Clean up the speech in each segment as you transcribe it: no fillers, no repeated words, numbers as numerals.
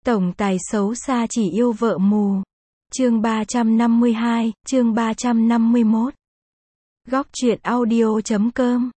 Tổng tài xấu xa chỉ yêu vợ mù. Chương 352, chương 351. Góc truyện audio.com.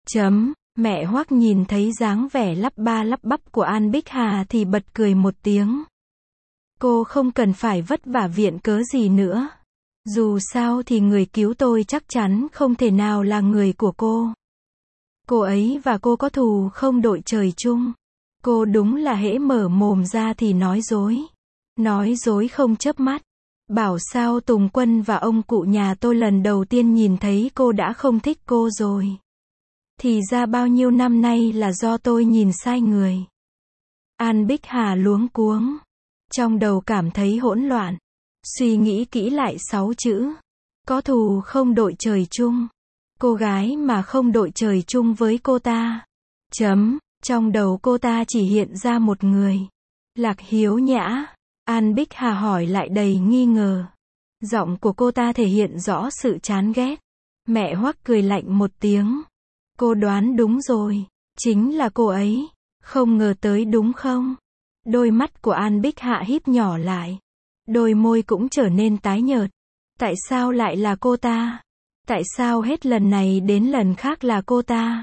Mẹ Hoắc nhìn thấy dáng vẻ lắp ba lắp bắp của An Bích Hà thì bật cười một tiếng. Cô không cần phải vất vả viện cớ gì nữa. Dù sao thì người cứu tôi chắc chắn không thể nào là người của cô. Cô ấy và cô có thù không đội trời chung. Cô đúng là hễ mở mồm ra thì nói dối. Nói dối không chớp mắt. Bảo sao Tùng Quân và ông cụ nhà tôi lần đầu tiên nhìn thấy cô đã không thích cô rồi. Thì ra bao nhiêu năm nay là do tôi nhìn sai người. An Bích Hà luống cuống. Trong đầu cảm thấy hỗn loạn. Suy nghĩ kỹ lại 6 chữ. Có thù không đội trời chung. Cô gái mà không đội trời chung với cô ta. Trong đầu cô ta chỉ hiện ra một người. Lạc Hiếu Nhã. An Bích Hà hỏi lại đầy nghi ngờ. Giọng của cô ta thể hiện rõ sự chán ghét. Mẹ Hoắc cười lạnh một tiếng. Cô đoán đúng rồi. Chính là cô ấy. Không ngờ tới đúng không? Đôi mắt của An Bích Hạ híp nhỏ lại. Đôi môi cũng trở nên tái nhợt. Tại sao lại là cô ta? Tại sao hết lần này đến lần khác là cô ta?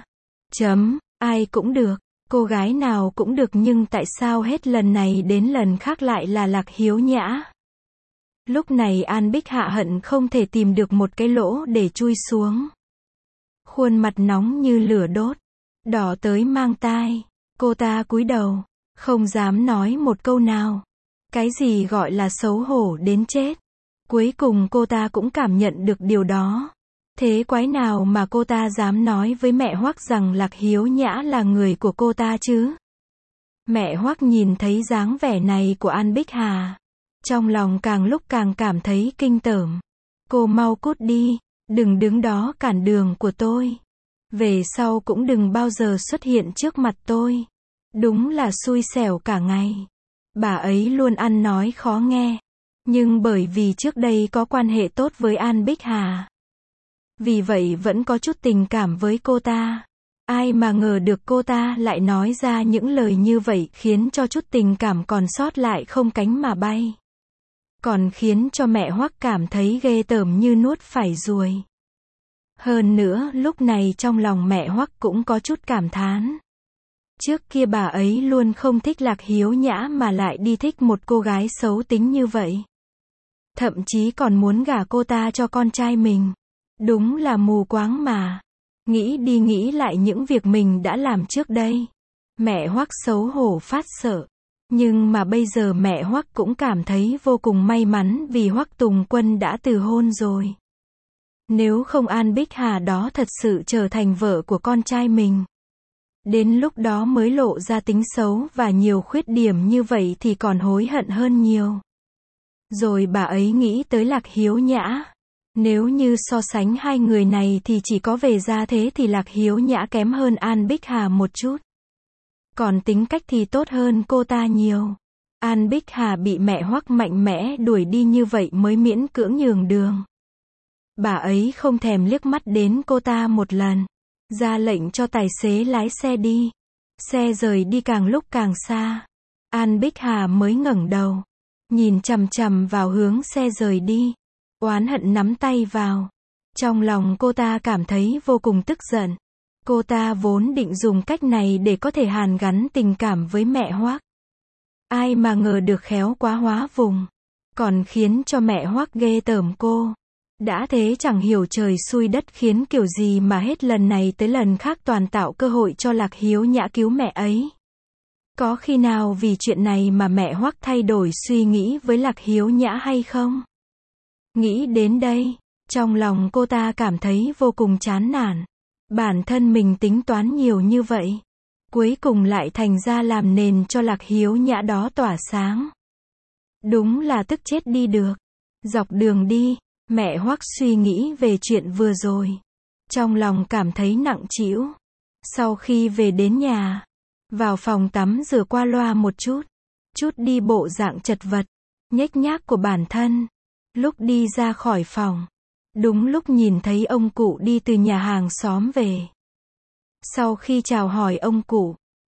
Ai cũng được. Cô gái nào cũng được nhưng tại sao hết lần này đến lần khác lại là Lạc Hiếu Nhã? Lúc này An Bích Hạ hận không thể tìm được một cái lỗ để chui xuống. Khuôn mặt nóng như lửa đốt. Đỏ tới mang tai. Cô ta cúi đầu. Không dám nói một câu nào. Cái gì gọi là xấu hổ đến chết. Cuối cùng cô ta cũng cảm nhận được điều đó. Thế quái nào mà cô ta dám nói với mẹ Hoắc rằng Lạc Hiếu Nhã là người của cô ta chứ? Mẹ Hoắc nhìn thấy dáng vẻ này của An Bích Hà. Trong lòng càng lúc càng cảm thấy kinh tởm. Cô mau cút đi. Đừng đứng đó cản đường của tôi. Về sau cũng đừng bao giờ xuất hiện trước mặt tôi. Đúng là xui xẻo cả ngày. Bà ấy luôn ăn nói khó nghe. Nhưng bởi vì trước đây có quan hệ tốt với An Bích Hà. Vì vậy vẫn có chút tình cảm với cô ta. Ai mà ngờ được cô ta lại nói ra những lời như vậy khiến cho chút tình cảm còn sót lại không cánh mà bay. Còn khiến cho mẹ Hoắc cảm thấy ghê tởm như nuốt phải ruồi. Hơn nữa lúc này trong lòng mẹ Hoắc cũng có chút cảm thán. Trước kia bà ấy luôn không thích Lạc Hiếu Nhã mà lại đi thích một cô gái xấu tính như vậy. Thậm chí còn muốn gả cô ta cho con trai mình. Đúng là mù quáng mà. Nghĩ đi nghĩ lại những việc mình đã làm trước đây. Mẹ Hoắc xấu hổ phát sợ. Nhưng mà bây giờ mẹ Hoắc cũng cảm thấy vô cùng may mắn vì Hoắc Tùng Quân đã từ hôn rồi. Nếu không An Bích Hà đó thật sự trở thành vợ của con trai mình. Đến lúc đó mới lộ ra tính xấu và nhiều khuyết điểm như vậy thì còn hối hận hơn nhiều. Rồi bà ấy nghĩ tới Lạc Hiếu Nhã. Nếu như so sánh hai người này thì chỉ có về gia thế thì Lạc Hiếu Nhã kém hơn An Bích Hà một chút. Còn tính cách thì tốt hơn cô ta nhiều. An Bích Hà bị mẹ Hoắc mạnh mẽ đuổi đi như vậy mới miễn cưỡng nhường đường. Bà ấy không thèm liếc mắt đến cô ta một lần. Ra lệnh cho tài xế lái xe đi. Xe rời đi càng lúc càng xa. An Bích Hà mới ngẩng đầu. Nhìn chằm chằm vào hướng xe rời đi. Oán hận nắm tay vào. Trong lòng cô ta cảm thấy vô cùng tức giận. Cô ta vốn định dùng cách này để có thể hàn gắn tình cảm với mẹ Hoắc. Ai mà ngờ được khéo quá hóa vùng. Còn khiến cho mẹ Hoắc ghê tởm cô. Đã thế chẳng hiểu trời xui đất khiến kiểu gì mà hết lần này tới lần khác toàn tạo cơ hội cho Lạc Hiếu Nhã cứu mẹ ấy. Có khi nào vì chuyện này mà mẹ Hoắc thay đổi suy nghĩ với Lạc Hiếu Nhã hay không? Nghĩ đến đây, trong lòng cô ta cảm thấy vô cùng chán nản. Bản thân mình tính toán nhiều như vậy. Cuối cùng lại thành ra làm nền cho Lạc Hiếu Nhã đó tỏa sáng. Đúng là tức chết đi được. Dọc đường đi, mẹ Hoắc suy nghĩ về chuyện vừa rồi. Trong lòng cảm thấy nặng trĩu. Sau khi về đến nhà, vào phòng tắm rửa qua loa một chút. Chút đi bộ dạng chật vật, nhếch nhác của bản thân. Lúc đi ra khỏi phòng, đúng lúc nhìn thấy ông cụ đi từ nhà hàng xóm về. Sau khi chào hỏi ông cụ,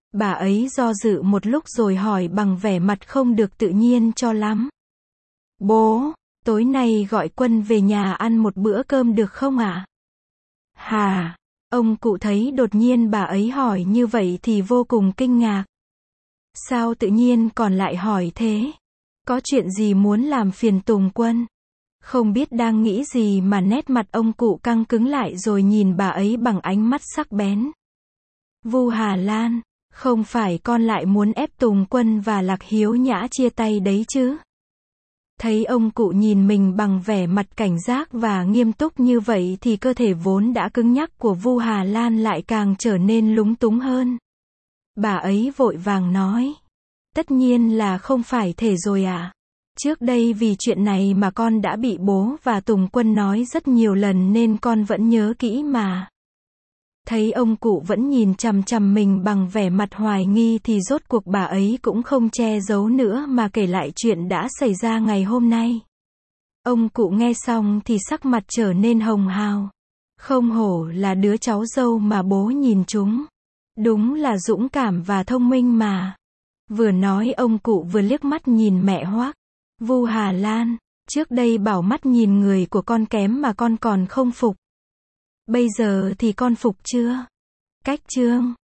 Bà ấy do dự một lúc rồi hỏi bằng vẻ mặt không được tự nhiên cho lắm. Bố, tối nay gọi Quân về nhà ăn một bữa cơm được không ạ? Hà, ông cụ thấy đột nhiên bà ấy hỏi như vậy thì vô cùng kinh ngạc. Sao tự nhiên còn lại hỏi thế? Có chuyện gì muốn làm phiền Tùng Quân? Không biết đang nghĩ gì mà nét mặt ông cụ căng cứng lại rồi nhìn bà ấy bằng ánh mắt sắc bén. Vu Hà Lan, không phải con lại muốn ép Tùng Quân và Lạc Hiếu Nhã chia tay đấy chứ? Thấy ông cụ nhìn mình bằng vẻ mặt cảnh giác và nghiêm túc như vậy thì cơ thể vốn đã cứng nhắc của Vu Hà Lan lại càng trở nên lúng túng hơn. Bà ấy vội vàng nói. Tất nhiên là không phải thể rồi ạ. Trước đây vì chuyện này mà con đã bị bố và Tùng Quân nói rất nhiều lần nên con vẫn nhớ kỹ mà. Thấy ông cụ vẫn nhìn chằm chằm mình bằng vẻ mặt hoài nghi thì rốt cuộc bà ấy cũng không che giấu nữa mà kể lại chuyện đã xảy ra ngày hôm nay. Ông cụ nghe xong thì sắc mặt trở nên hồng hào. Không hổ là đứa cháu dâu mà bố nhìn chúng. Đúng là dũng cảm và thông minh mà. Vừa nói ông cụ vừa liếc mắt nhìn mẹ Hoắc. Vu Hà Lan, trước đây bảo mắt nhìn người của con kém mà con còn không phục. Bây giờ thì con phục chưa? Cách chương